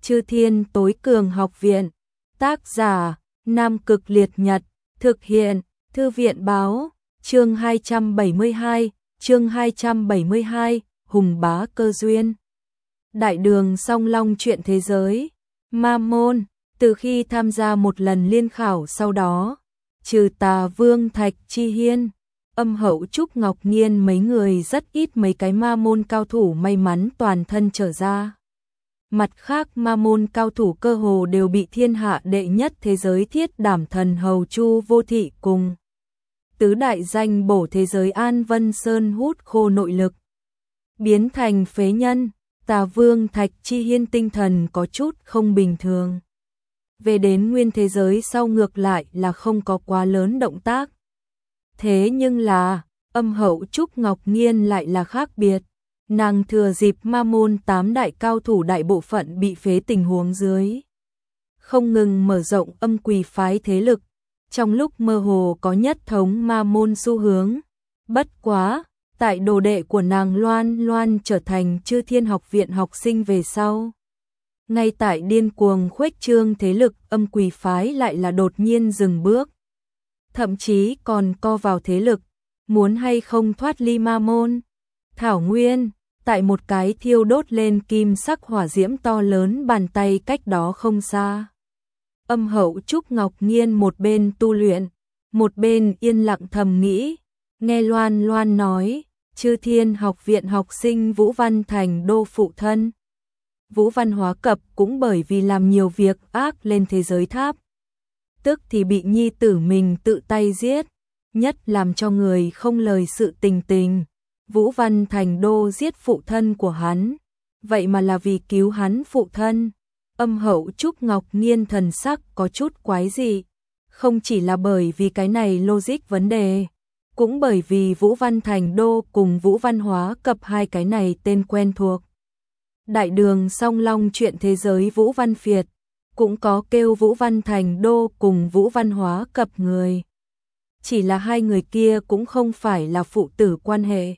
Chư Thiên Tối Cường Học Viện. Tác giả: Nam Cực Liệt Nhật. Thực hiện: Thư viện báo. Chương 272, Hùng Bá Cơ Duyên. Đại đường Song Long truyện thế giới. Ma môn. Từ khi tham gia một lần liên khảo sau đó, trừ Tà Vương Thạch Chi Hiên, Âm Hậu Trúc Ngọc Nhiên mấy người rất ít mấy cái ma môn cao thủ may mắn toàn thân trở ra. Mặt khác ma môn cao thủ cơ hồ đều bị thiên hạ đệ nhất thế giới Thiết Đảm Thần Hầu Chu Vô Thị cùng tứ đại danh bổ thế giới An Vân Sơn hút khô nội lực, biến thành phế nhân. Tà Vương Thạch Chi Hiên tinh thần có chút không bình thường. Về đến nguyên thế giới sau ngược lại là không có quá lớn động tác. Thế nhưng là, Âm Hậu Trúc Ngọc Nhiên lại là khác biệt. Nàng thừa dịp ma môn 8 đại cao thủ đại bộ phận bị phế tình huống dưới, không ngừng mở rộng âm quỷ phái thế lực, trong lúc mơ hồ có nhất thống ma môn xu hướng. Bất quá, tại đồ đệ của nàng Loan Loan trở thành Chư Thiên Học Viện học sinh về sau, ngay tại điên cuồng khuếch trương thế lực, âm quỷ phái lại là đột nhiên dừng bước, thậm chí còn co vào thế lực, muốn hay không thoát ly ma môn. Thảo Nguyên, tại một cái thiêu đốt lên kim sắc hỏa diễm to lớn bàn tay cách đó không xa. Âm Hậu Trúc Ngọc Nhiên một bên tu luyện, một bên yên lặng thầm nghĩ, nghe Loan Loan nói, Chư Thiên Học Viện học sinh Vũ Văn Thành Đô phụ thân Vũ Văn Hóa Cập cũng bởi vì làm nhiều việc ác lên thế giới tháp, tức thì bị nhi tử mình tự tay giết. Nhất làm cho người không lời sự tình, Vũ Văn Thành Đô giết phụ thân của hắn, vậy mà là vì cứu hắn phụ thân. Âm Hậu Trúc Ngọc Nhiên thần sắc có chút quái dị, không chỉ là bởi vì cái này logic vấn đề, cũng bởi vì Vũ Văn Thành Đô cùng Vũ Văn Hóa Cập hai cái này tên quen thuộc. Đại đường Song Long truyện thế giới Vũ Văn Phiệt cũng có kêu Vũ Văn Thành Đô cùng Vũ Văn Hóa Cập người. Chỉ là hai người kia cũng không phải là phụ tử quan hệ,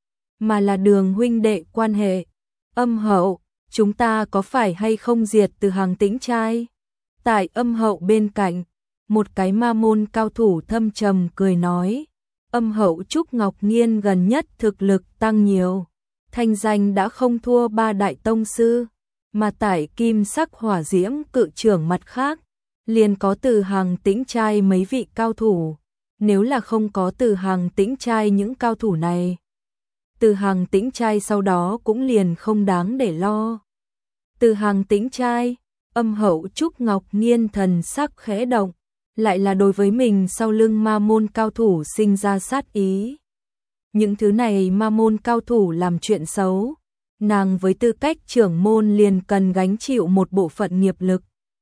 mà là đường huynh đệ quan hệ. Âm Hậu, chúng ta có phải hay không diệt từ hàng Tĩnh trai? Tại Âm Hậu bên cạnh, một cái ma môn cao thủ thâm trầm cười nói, Âm Hậu Trúc Ngọc Nhiên gần nhất thực lực tăng nhiều, thanh danh đã không thua ba đại tông sư, mà tại kim sắc hỏa diễm cự trưởng mặt khác, liền có từ hàng Tĩnh trai mấy vị cao thủ. Nếu là không có từ hàng Tĩnh trai những cao thủ này, từ hàng Tĩnh trai sau đó cũng liền không đáng để lo. Từ hàng Tĩnh trai, Âm Hậu Trúc Ngọc Nhiên thần sắc khẽ động, lại là đối với mình sau lưng ma môn cao thủ sinh ra sát ý. Những thứ này ma môn cao thủ làm chuyện xấu, nàng với tư cách trưởng môn liền cần gánh chịu một bộ phận nghiệp lực.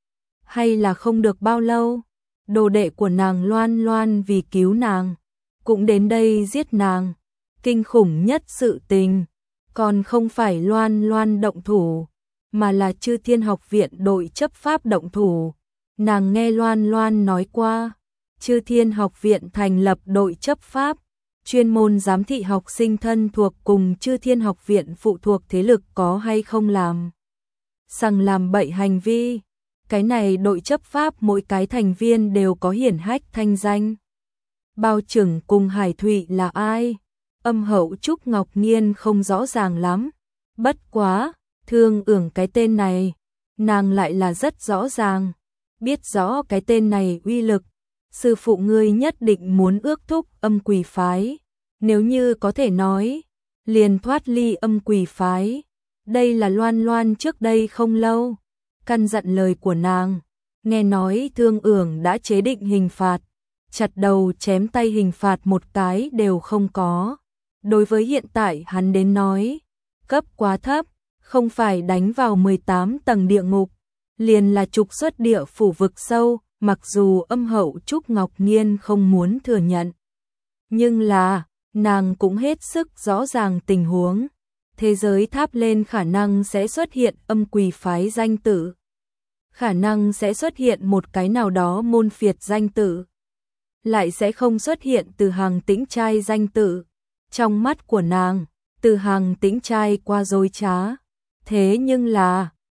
Hay là không được bao lâu, đồ đệ của nàng Loan Loan vì cứu nàng, cũng đến đây giết nàng. Kinh khủng nhất sự tình, còn không phải Loan Loan động thủ, mà là Chư Thiên Học Viện đội chấp pháp động thủ. Nàng nghe Loan Loan nói qua, Chư Thiên Học Viện thành lập đội chấp pháp, chuyên môn giám thị học sinh thân thuộc cùng Chư Thiên Học Viện phụ thuộc thế lực có hay không làm sằng làm bậy hành vi. Cái này đội chấp pháp mỗi cái thành viên đều có hiển hách thanh danh. Bao Trừng cùng Hải Thụy là ai? Âm Hậu Trúc Ngọc Nhiên không rõ ràng lắm. Bất quá, Thương Ưởng cái tên này, nàng lại là rất rõ ràng. Biết rõ cái tên này uy lực, sư phụ ngươi nhất định muốn ước thúc âm quỷ phái. Nếu như có thể nói, liền thoát ly âm quỷ phái. Đây là Loan Loan trước đây không lâu căn dặn lời của nàng. Nghe nói Thương Ưởng đã chế định hình phạt, chặt đầu chém tay hình phạt một cái đều không có. Đối với hiện tại hắn đến nói, cấp quá thấp, không phải đánh vào 18 tầng địa ngục, liền là trục xuất địa phủ vực sâu, mặc dù Âm Hậu Trúc Ngọc Nhiên không muốn thừa nhận. Nhưng là, nàng cũng hết sức rõ ràng tình huống. Thế giới tháp lên khả năng sẽ xuất hiện âm quỷ phái danh tử, khả năng sẽ xuất hiện một cái nào đó môn phiệt danh tử, lại sẽ không xuất hiện từ hàng Tĩnh trai danh tử. Trong mắt của nàng, từ hàng Tĩnh trai qua dối trá, thế nhưng là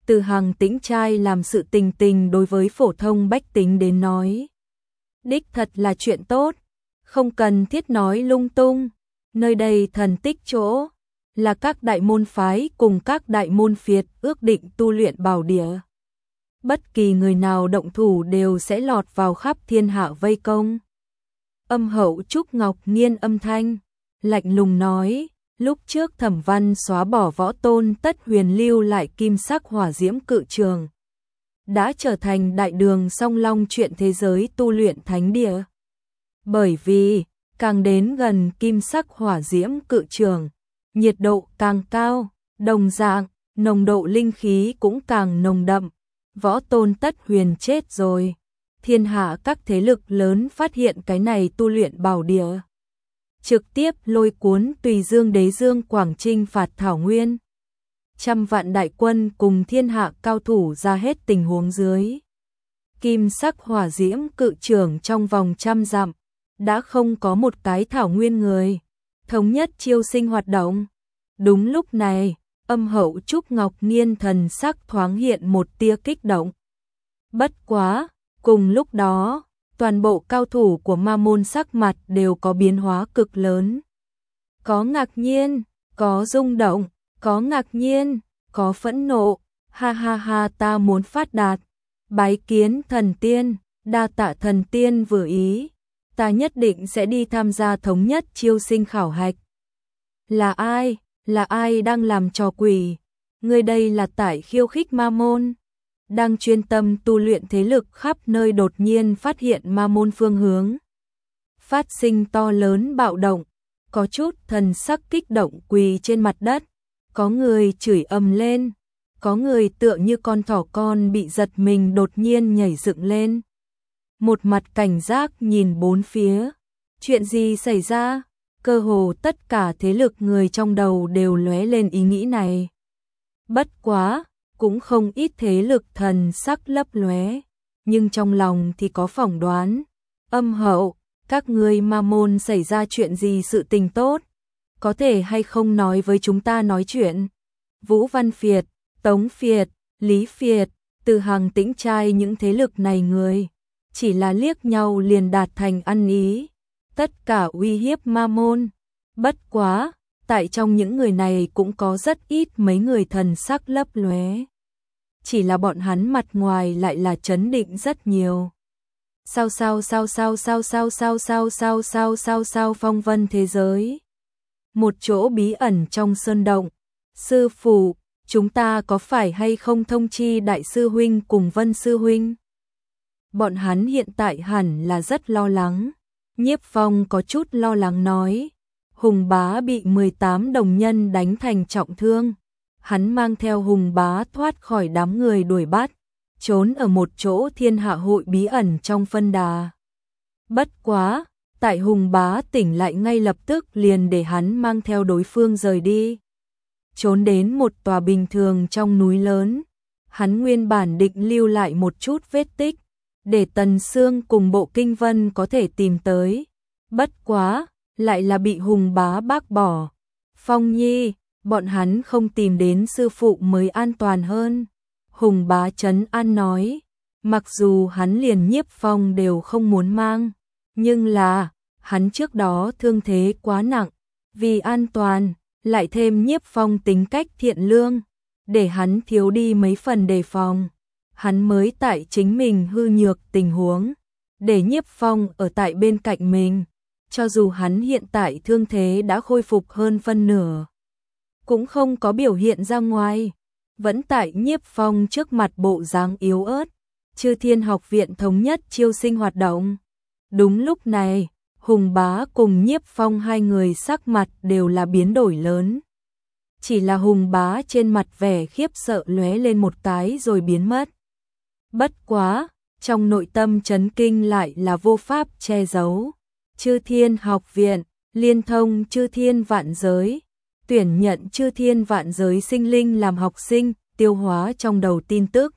Từ Hằng Tĩnh trai làm sự tình tình đối với phổ thông bách tính đến nói. Đích thật là chuyện tốt, không cần thiết nói lung tung. Nơi đây thần tích chỗ, là các đại môn phái cùng các đại môn phiệt ước định tu luyện bảo địa. Bất kỳ người nào động thủ đều sẽ lọt vào khắp thiên hạ vây công. Âm hậu Trúc Ngọc Nghiên âm thanh, lạnh lùng nói, lúc trước Thẩm Văn xóa bỏ Võ Tôn Tất Huyền lưu lại kim sắc hỏa diễm cự trường, đã trở thành đại đường song long chuyện thế giới tu luyện thánh địa. Bởi vì, càng đến gần kim sắc hỏa diễm cự trường, nhiệt độ càng cao, đồng dạng, nồng độ linh khí cũng càng nồng đậm. Võ Tôn Tất Huyền chết rồi. Thiên hạ các thế lực lớn phát hiện cái này tu luyện bảo địa, trực tiếp lôi cuốn Tùy Dương Đế Dương Quảng Trinh phạt Thảo Nguyên. Trăm vạn đại quân cùng thiên hạ cao thủ ra hết tình huống dưới. Kim sắc hỏa diễm cự trường trong vòng 100 dặm, đã không có một cái Thảo Nguyên người. Thống nhất chiêu sinh hoạt động. Đúng lúc này, âm hậu Trúc Ngọc Nghiên thần sắc thoáng hiện một tia kích động. Bất quá, cùng lúc đó, toàn bộ cao thủ của ma môn sắc mặt đều có biến hóa cực lớn. Có ngạc nhiên, có rung động, có ngạc nhiên, có phẫn nộ. Ha ha ha, ta muốn phát đạt. Bái kiến thần tiên, đa tạ thần tiên vừa ý. Ta nhất định sẽ đi tham gia thống nhất chiêu sinh khảo hạch. Là ai? Là ai đang làm trò quỷ? Người đây là tại khiêu khích ma môn. Đang chuyên tâm tu luyện thế lực khắp nơi đột nhiên phát hiện ma môn phương hướng. Phát sinh to lớn bạo động, có chút thần sắc kích động quỳ trên mặt đất, có người chửi ầm lên, có người tựa như con thỏ con bị giật mình đột nhiên nhảy dựng lên. Một mặt cảnh giác nhìn bốn phía, chuyện gì xảy ra? Cơ hồ tất cả thế lực người trong đầu đều lóe lên ý nghĩ này. Bất quá, cũng không ít thế lực thần sắc lấp lóe, nhưng trong lòng thì có phỏng đoán. Âm hậu, các ngươi ma môn xảy ra chuyện gì sự tình tốt? Có thể hay không nói với chúng ta nói chuyện? Vũ Văn Phiệt, Tống Phiệt, Lý Phiệt, Từ Hằng Tĩnh trai những thế lực này người, chỉ là liếc nhau liền đạt thành ăn ý. Tất cả uy hiếp ma môn. Bất quá, tại trong những người này cũng có rất ít mấy người thần sắc lấp lóe. Chỉ là bọn hắn mặt ngoài lại là trấn định rất nhiều. Sao phong vân thế giới. Một chỗ bí ẩn trong sơn động. Sư phụ, chúng ta có phải hay không thông chi đại sư huynh cùng Vân sư huynh? Bọn hắn hiện tại hẳn là rất lo lắng. Nhiếp Phong có chút lo lắng nói. Hùng Bá bị 18 đồng nhân đánh thành trọng thương. Hắn mang theo Hùng Bá thoát khỏi đám người đuổi bắt, trốn ở một chỗ thiên hạ hội bí ẩn trong phân đà. Bất quá, tại Hùng Bá tỉnh lại ngay lập tức liền để hắn mang theo đối phương rời đi. Trốn đến một tòa bình thường trong núi lớn. Hắn nguyên bản định lưu lại một chút vết tích, để Tần Sương cùng Bộ Kinh Vân có thể tìm tới. Bất quá, lại là bị Hùng Bá bác bỏ. Phong Nhi, bọn hắn không tìm đến sư phụ mới an toàn hơn. Hùng Bá trấn an nói, mặc dù hắn liền Nhiếp Phong đều không muốn mang, nhưng là, hắn trước đó thương thế quá nặng, vì an toàn, lại thêm Nhiếp Phong tính cách thiện lương, để hắn thiếu đi mấy phần đề phòng. Hắn mới tại chính mình hư nhược tình huống, để Nhiếp Phong ở tại bên cạnh mình, cho dù hắn hiện tại thương thế đã khôi phục hơn phân nửa, cũng không có biểu hiện ra ngoài, vẫn tại Nhiếp Phong trước mặt bộ dáng yếu ớt. Chư Thiên Học viện thống nhất chiêu sinh hoạt động. Đúng lúc này, Hùng Bá cùng Nhiếp Phong hai người sắc mặt đều là biến đổi lớn. Chỉ là Hùng Bá trên mặt vẻ khiếp sợ lóe lên một cái rồi biến mất. Bất quá, trong nội tâm chấn kinh lại là vô pháp che giấu. Chư Thiên Học viện, liên thông chư thiên vạn giới, tuyển nhận chư thiên vạn giới sinh linh làm học sinh, tiêu hóa trong đầu tin tức.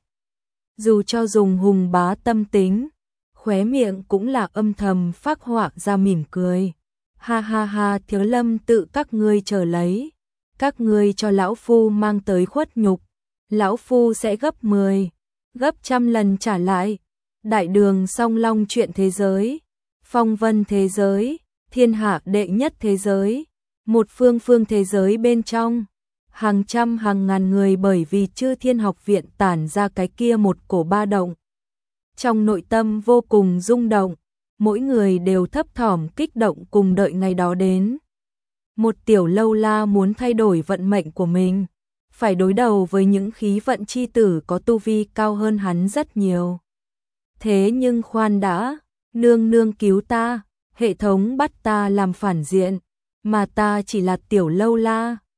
Dù cho dùng Hùng Bá tâm tính, khóe miệng cũng là âm thầm phác họa ra mỉm cười. Ha ha ha, Thiếu Lâm tự các ngươi chờ lấy, các ngươi cho lão phu mang tới khuất nhục, lão phu sẽ gấp 10, gấp trăm lần trả lại. Đại đường song long chuyện thế giới, phong vân thế giới, thiên hạ đệ nhất thế giới, một phương phương thế giới bên trong, hàng trăm hàng ngàn người bởi vì Chư Thiên Học Viện tản ra cái kia một cổ ba động. Trong nội tâm vô cùng rung động, mỗi người đều thấp thỏm kích động cùng đợi ngày đó đến. Một tiểu lâu la muốn thay đổi vận mệnh của mình, phải đối đầu với những khí vận chi tử có tu vi cao hơn hắn rất nhiều. Thế nhưng khoan đã, nương nương cứu ta, hệ thống bắt ta làm phản diện, mà ta chỉ là tiểu lâu la,